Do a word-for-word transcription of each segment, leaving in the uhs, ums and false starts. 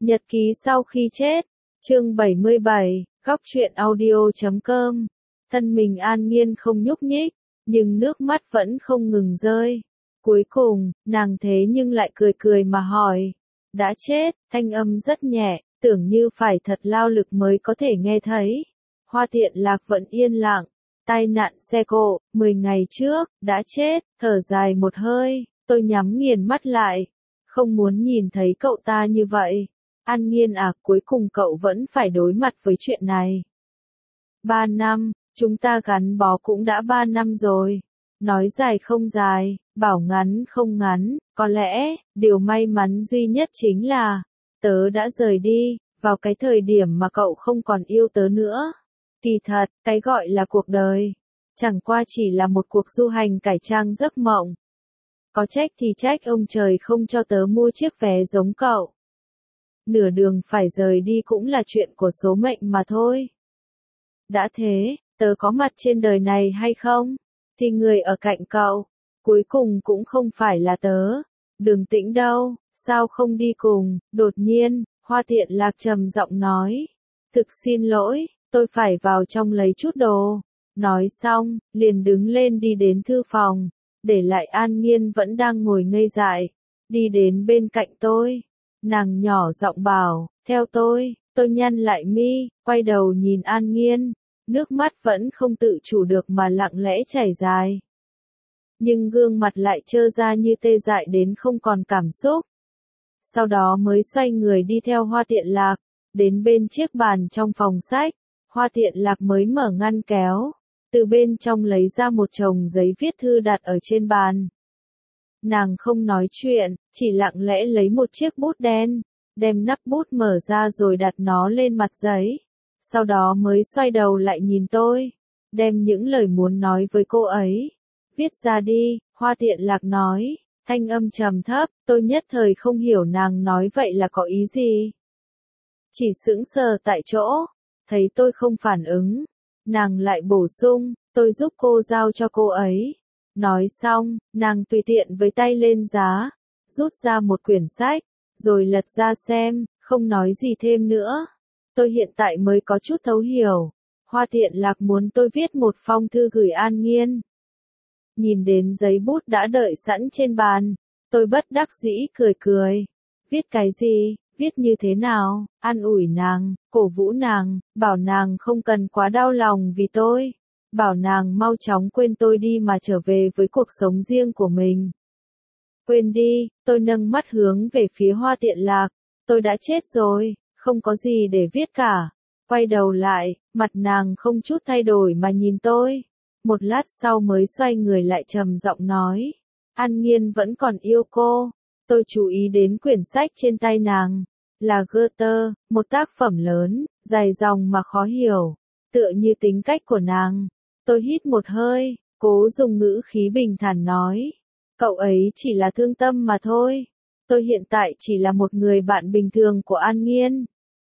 Nhật ký sau khi chết, chương bảy mươi bảy, góc truyện audio chấm com. Thân mình an nhiên không nhúc nhích, nhưng nước mắt vẫn không ngừng rơi. Cuối cùng, nàng thế nhưng lại cười cười mà hỏi. Đã chết, thanh âm rất nhẹ, tưởng như phải thật lao lực mới có thể nghe thấy. Hoa Tiện Lạc vẫn yên lặng. Tai nạn xe cộ, mười ngày trước, đã chết, thở dài một hơi, tôi nhắm nghiền mắt lại. Không muốn nhìn thấy cậu ta như vậy. An Nhiên à, cuối cùng cậu vẫn phải đối mặt với chuyện này. Ba năm, chúng ta gắn bó cũng đã ba năm rồi. Nói dài không dài, bảo ngắn không ngắn, có lẽ, điều may mắn duy nhất chính là, tớ đã rời đi, vào cái thời điểm mà cậu không còn yêu tớ nữa. Kỳ thật, cái gọi là cuộc đời, chẳng qua chỉ là một cuộc du hành cải trang giấc mộng. Có trách thì trách ông trời không cho tớ mua chiếc vé giống cậu. Nửa đường phải rời đi cũng là chuyện của số mệnh mà thôi. Đã thế, tớ có mặt trên đời này hay không, thì người ở cạnh cậu, cuối cùng cũng không phải là tớ. Đường Tĩnh đâu, sao không đi cùng? Đột nhiên, Hoa Tiện Lạc trầm giọng nói. Thực xin lỗi, tôi phải vào trong lấy chút đồ. Nói xong, liền đứng lên đi đến thư phòng, để lại An Nhiên vẫn đang ngồi ngây dại, đi đến bên cạnh tôi. Nàng nhỏ giọng bảo, theo tôi. Tôi nhăn lại mi, quay đầu nhìn An Nhiên, nước mắt vẫn không tự chủ được mà lặng lẽ chảy dài. Nhưng gương mặt lại trơ ra như tê dại đến không còn cảm xúc. Sau đó mới xoay người đi theo Hoa Tiện Lạc, đến bên chiếc bàn trong phòng sách. Hoa Tiện Lạc mới mở ngăn kéo, từ bên trong lấy ra một chồng giấy viết thư đặt ở trên bàn. Nàng không nói chuyện, chỉ lặng lẽ lấy một chiếc bút đen, đem nắp bút mở ra rồi đặt nó lên mặt giấy. Sau đó mới xoay đầu lại nhìn tôi, đem những lời muốn nói với cô ấy. Viết ra đi, Hoa Tiện Lạc nói, thanh âm trầm thấp, tôi nhất thời không hiểu nàng nói vậy là có ý gì. Chỉ sững sờ tại chỗ, thấy tôi không phản ứng, nàng lại bổ sung, tôi giúp cô giao cho cô ấy. Nói xong, nàng tùy tiện với tay lên giá, rút ra một quyển sách, rồi lật ra xem, không nói gì thêm nữa. Tôi hiện tại mới có chút thấu hiểu. Hoa Tiện Lạc muốn tôi viết một phong thư gửi An Nhiên. Nhìn đến giấy bút đã đợi sẵn trên bàn, tôi bất đắc dĩ cười cười. Viết cái gì, viết như thế nào, an ủi nàng, cổ vũ nàng, bảo nàng không cần quá đau lòng vì tôi. Bảo nàng mau chóng quên tôi đi mà trở về với cuộc sống riêng của mình. Quên đi, tôi nâng mắt hướng về phía Hoa Tiện Lạc. Tôi đã chết rồi, không có gì để viết cả. Quay đầu lại, mặt nàng không chút thay đổi mà nhìn tôi. Một lát sau mới xoay người lại trầm giọng nói. An Nhiên vẫn còn yêu cô. Tôi chú ý đến quyển sách trên tay nàng. Là Goethe, một tác phẩm lớn, dài dòng mà khó hiểu. Tựa như tính cách của nàng. Tôi hít một hơi, cố dùng ngữ khí bình thản nói. Cậu ấy chỉ là thương tâm mà thôi. Tôi hiện tại chỉ là một người bạn bình thường của An Nhiên.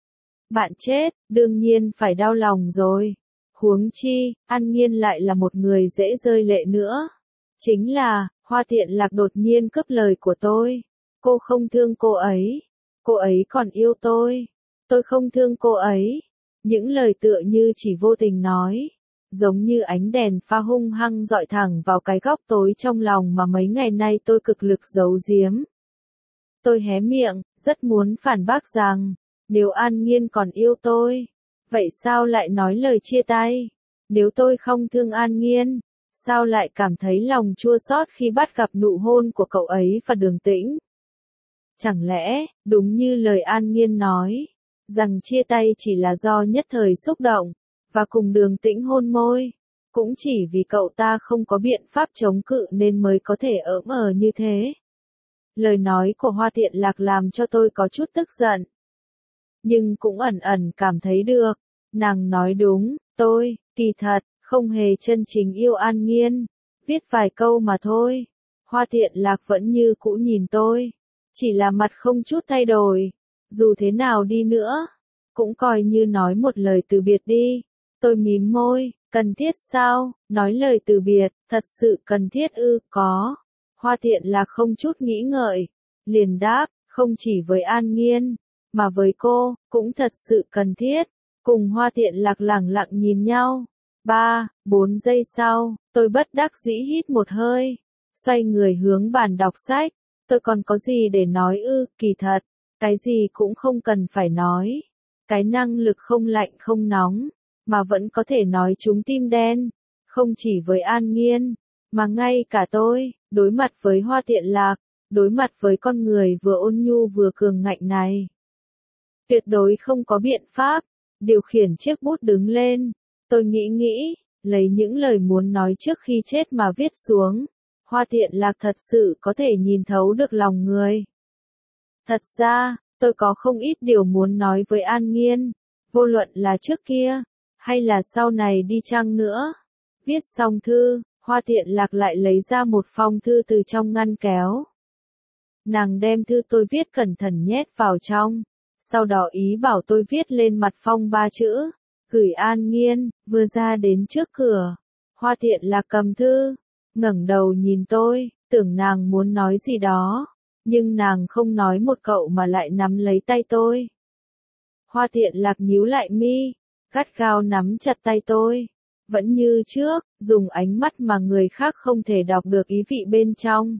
Bạn chết, đương nhiên phải đau lòng rồi. Huống chi, An Nhiên lại là một người dễ rơi lệ nữa. Chính là, Hoa Tiện Lạc đột nhiên cướp lời của tôi. Cô không thương cô ấy. Cô ấy còn yêu tôi. Tôi không thương cô ấy. Những lời tựa như chỉ vô tình nói. Giống như ánh đèn pha hung hăng dọi thẳng vào cái góc tối trong lòng mà mấy ngày nay tôi cực lực giấu giếm. Tôi hé miệng, rất muốn phản bác rằng, nếu An Nhiên còn yêu tôi, vậy sao lại nói lời chia tay? Nếu tôi không thương An Nhiên, sao lại cảm thấy lòng chua xót khi bắt gặp nụ hôn của cậu ấy và Đường Tĩnh? Chẳng lẽ, đúng như lời An Nhiên nói, rằng chia tay chỉ là do nhất thời xúc động, và cùng Đường Tĩnh hôn môi, cũng chỉ vì cậu ta không có biện pháp chống cự nên mới có thể ỡm ờ như thế. Lời nói của Hoa Tiện Lạc làm cho tôi có chút tức giận. Nhưng cũng ẩn ẩn cảm thấy được. Nàng nói đúng, tôi, kỳ thật, không hề chân chính yêu An Nhiên. Viết vài câu mà thôi. Hoa Tiện Lạc vẫn như cũ nhìn tôi. Chỉ là mặt không chút thay đổi. Dù thế nào đi nữa, cũng coi như nói một lời từ biệt đi. Tôi mím môi, cần thiết sao? Nói lời từ biệt, thật sự cần thiết ư? Có. Hoa Tiện Lạc không chút nghĩ ngợi, liền đáp, không chỉ với An Nhiên, mà với cô, cũng thật sự cần thiết. Cùng Hoa Tiện Lạc lẳng lặng nhìn nhau. Ba, bốn giây sau, tôi bất đắc dĩ hít một hơi, xoay người hướng bàn đọc sách. Tôi còn có gì để nói ư, kỳ thật, cái gì cũng không cần phải nói. Cái năng lực không lạnh không nóng, mà vẫn có thể nói trúng tim đen. Không chỉ với An Nghiên, mà ngay cả tôi, đối mặt với Hoa Tiện Lạc, đối mặt với con người vừa ôn nhu vừa cường ngạnh này. Tuyệt đối không có biện pháp, điều khiển chiếc bút đứng lên. Tôi nghĩ nghĩ, lấy những lời muốn nói trước khi chết mà viết xuống. Hoa Tiện Lạc thật sự có thể nhìn thấu được lòng người. Thật ra, tôi có không ít điều muốn nói với An Nghiên, vô luận là trước kia, hay là sau này đi chăng nữa. Viết xong thư, Hoa Tiện Lạc lại lấy ra một phong thư từ trong ngăn kéo. Nàng đem thư tôi viết cẩn thận nhét vào trong, sau đó ý bảo tôi viết lên mặt phong ba chữ, gửi An Nghiên, vừa ra đến trước cửa. Hoa Tiện Lạc cầm thư, ngẩng đầu nhìn tôi, tưởng nàng muốn nói gì đó, nhưng nàng không nói một cậu mà lại nắm lấy tay tôi. Hoa Tiện Lạc nhíu lại mi, gắt gao nắm chặt tay tôi, vẫn như trước, dùng ánh mắt mà người khác không thể đọc được ý vị bên trong.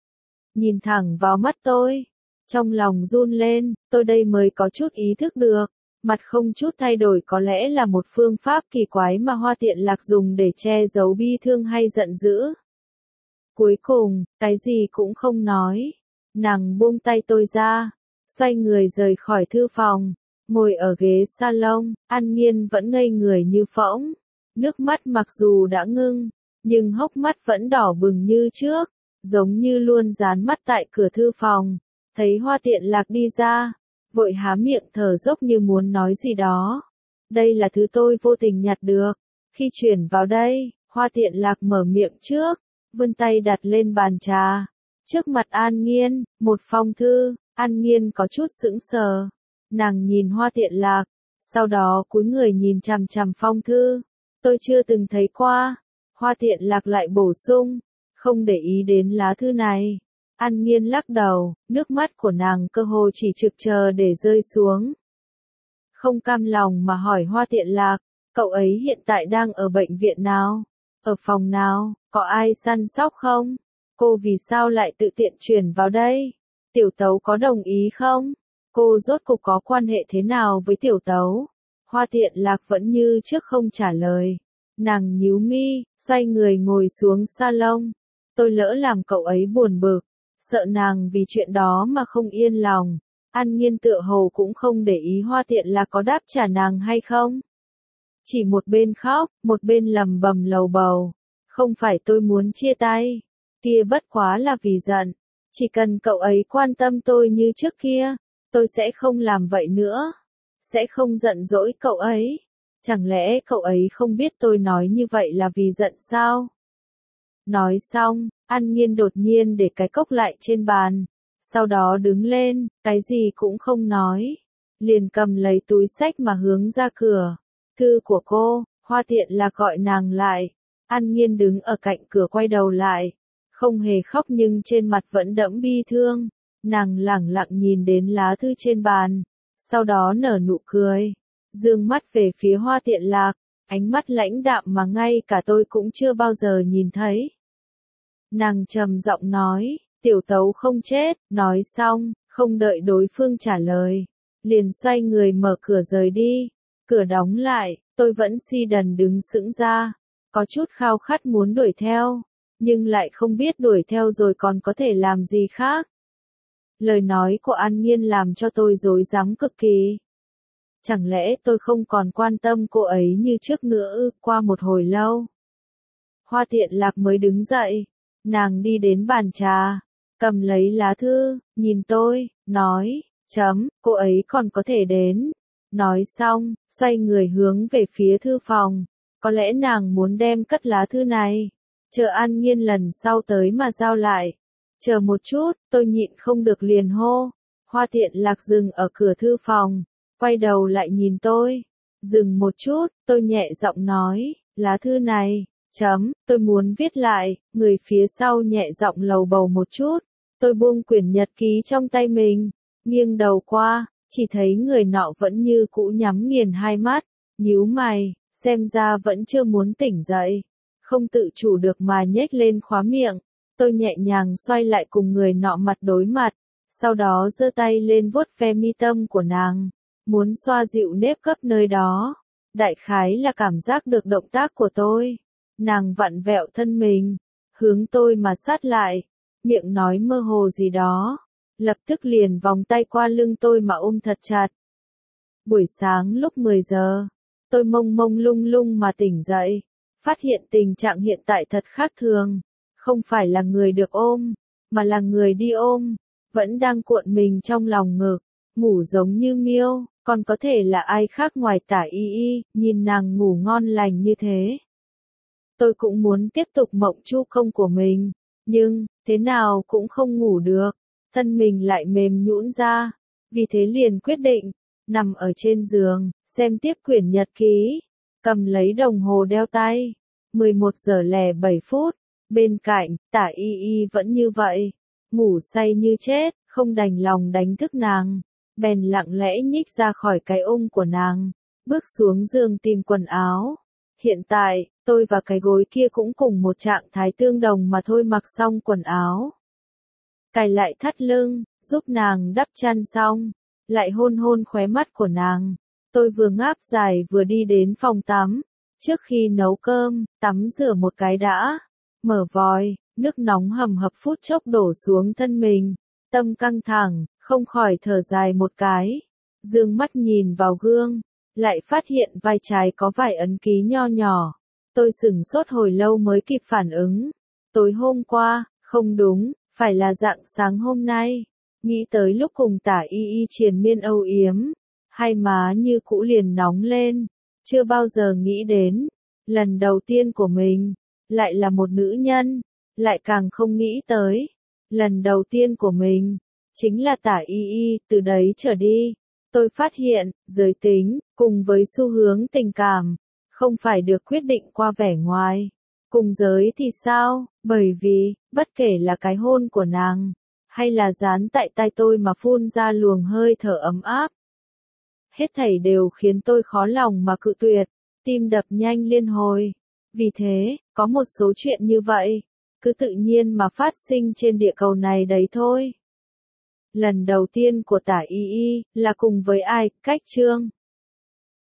Nhìn thẳng vào mắt tôi, trong lòng run lên, tôi đây mới có chút ý thức được, mặt không chút thay đổi có lẽ là một phương pháp kỳ quái mà Hoa Tiện Lạc dùng để che giấu bi thương hay giận dữ. Cuối cùng, cái gì cũng không nói, nàng buông tay tôi ra, xoay người rời khỏi thư phòng, ngồi ở ghế salon. An Nghiên vẫn ngây người như phỗng, nước mắt mặc dù đã ngưng, nhưng hốc mắt vẫn đỏ bừng như trước, giống như luôn dán mắt tại cửa thư phòng. Thấy Hoa Tiện Lạc đi ra, vội há miệng thở dốc như muốn nói gì đó. Đây là thứ tôi vô tình nhặt được. Khi chuyển vào đây, Hoa Tiện Lạc mở miệng trước, vươn tay đặt lên bàn trà. Trước mặt An Nghiên, một phong thư. An Nghiên có chút sững sờ. Nàng nhìn Hoa Tiện Lạc, sau đó cúi người nhìn chằm chằm phong thư. Tôi chưa từng thấy qua. Hoa Tiện Lạc lại bổ sung, không để ý đến lá thư này. An Nghiên lắc đầu, nước mắt của nàng cơ hồ chỉ trực chờ để rơi xuống. Không cam lòng mà hỏi Hoa Tiện Lạc, cậu ấy hiện tại đang ở bệnh viện nào? Ở phòng nào? Có ai săn sóc không? Cô vì sao lại tự tiện chuyển vào đây? Tiểu Tấu có đồng ý không? Cô rốt cuộc có quan hệ thế nào với Tiểu Tấu? Hoa Tiện Lạc vẫn như trước không trả lời. Nàng nhíu mi, xoay người ngồi xuống salon. Tôi lỡ làm cậu ấy buồn bực, sợ nàng vì chuyện đó mà không yên lòng. An Nghiên tựa hồ cũng không để ý Hoa Tiện Lạc có đáp trả nàng hay không. Chỉ một bên khóc, một bên lầm bầm lầu bầu. Không phải tôi muốn chia tay, kia bất quá là vì giận. Chỉ cần cậu ấy quan tâm tôi như trước kia, tôi sẽ không làm vậy nữa. Sẽ không giận dỗi cậu ấy. Chẳng lẽ cậu ấy không biết tôi nói như vậy là vì giận sao? Nói xong, An Nghiên đột nhiên để cái cốc lại trên bàn. Sau đó đứng lên, cái gì cũng không nói. Liền cầm lấy túi xách mà hướng ra cửa. Thư của cô. Hoa Tiện Lạc gọi nàng lại. An Nghiên đứng ở cạnh cửa quay đầu lại. Không hề khóc nhưng trên mặt vẫn đẫm bi thương. Nàng lẳng lặng nhìn đến lá thư trên bàn. Sau đó nở nụ cười. Dương mắt về phía Hoa Tiện Lạc. Ánh mắt lãnh đạm mà ngay cả tôi cũng chưa bao giờ nhìn thấy. Nàng trầm giọng nói, Tiểu Tấu không chết. Nói xong, không đợi đối phương trả lời, liền xoay người mở cửa rời đi. Cửa đóng lại, tôi vẫn si đần đứng sững ra, có chút khao khát muốn đuổi theo, nhưng lại không biết đuổi theo rồi còn có thể làm gì khác. Lời nói của An Nghiên làm cho tôi rối rắm cực kỳ. Chẳng lẽ tôi không còn quan tâm cô ấy như trước nữa ư? Qua một hồi lâu, Hoa Tiện Lạc mới đứng dậy. Nàng đi đến bàn trà, cầm lấy lá thư, nhìn tôi, nói, chấm, cô ấy còn có thể đến. Nói xong, xoay người hướng về phía thư phòng. Có lẽ nàng muốn đem cất lá thư này, chờ An Nghiên lần sau tới mà giao lại. Chờ một chút, tôi nhịn không được liền hô. Hoa Tiện Lạc dừng ở cửa thư phòng, quay đầu lại nhìn tôi. Dừng một chút, tôi nhẹ giọng nói, lá thư này, chấm, tôi muốn viết lại. Người phía sau nhẹ giọng lầu bầu một chút. Tôi buông quyển nhật ký trong tay mình, nghiêng đầu qua, chỉ thấy người nọ vẫn như cũ nhắm nghiền hai mắt, nhíu mày, xem ra vẫn chưa muốn tỉnh dậy. Không tự chủ được mà nhếch lên khóa miệng, tôi nhẹ nhàng xoay lại cùng người nọ mặt đối mặt, sau đó giơ tay lên vuốt ve mi tâm của nàng, muốn xoa dịu nếp gấp nơi đó. Đại khái là cảm giác được động tác của tôi, nàng vặn vẹo thân mình, hướng tôi mà sát lại, miệng nói mơ hồ gì đó, lập tức liền vòng tay qua lưng tôi mà ôm thật chặt. Buổi sáng lúc mười giờ, tôi mông mông lung lung mà tỉnh dậy, phát hiện tình trạng hiện tại thật khác thường, không phải là người được ôm, mà là người đi ôm, vẫn đang cuộn mình trong lòng ngực, ngủ giống như miêu, còn có thể là ai khác ngoài Tả Y Y, nhìn nàng ngủ ngon lành như thế. Tôi cũng muốn tiếp tục mộng chu công của mình, nhưng, thế nào cũng không ngủ được, thân mình lại mềm nhũn ra, vì thế liền quyết định, nằm ở trên giường, xem tiếp quyển nhật ký, cầm lấy đồng hồ đeo tay, mười một giờ lẻ bảy phút, bên cạnh, Tả Y Y vẫn như vậy, ngủ say như chết, không đành lòng đánh thức nàng, bèn lặng lẽ nhích ra khỏi cái ôm của nàng, bước xuống giường tìm quần áo. Hiện tại, tôi và cái gối kia cũng cùng một trạng thái tương đồng mà thôi, mặc xong quần áo, cài lại thắt lưng, giúp nàng đắp chăn xong, lại hôn hôn khóe mắt của nàng. Tôi vừa ngáp dài vừa đi đến phòng tắm, trước khi nấu cơm, tắm rửa một cái đã, mở vòi, nước nóng hầm hập phút chốc đổ xuống thân mình, tâm căng thẳng, không khỏi thở dài một cái, dương mắt nhìn vào gương, lại phát hiện vai trái có vài ấn ký nho nhỏ. Tôi sửng sốt hồi lâu mới kịp phản ứng. Tối hôm qua, không đúng, phải là rạng sáng hôm nay. Nghĩ tới lúc cùng Tả Y Y triền miên âu yếm, hai má như cũ liền nóng lên. Chưa bao giờ nghĩ đến, lần đầu tiên của mình, lại là một nữ nhân, lại càng không nghĩ tới. Lần đầu tiên của mình, chính là Tả Y Y, từ đấy trở đi. Tôi phát hiện, giới tính, cùng với xu hướng tình cảm, không phải được quyết định qua vẻ ngoài. Cùng giới thì sao, bởi vì, bất kể là cái hôn của nàng, hay là dán tại tai tôi mà phun ra luồng hơi thở ấm áp. Hết thảy đều khiến tôi khó lòng mà cự tuyệt, tim đập nhanh liên hồi. Vì thế, có một số chuyện như vậy, cứ tự nhiên mà phát sinh trên địa cầu này đấy thôi. Lần đầu tiên của Tả Y Y, là cùng với ai, Cách Trương.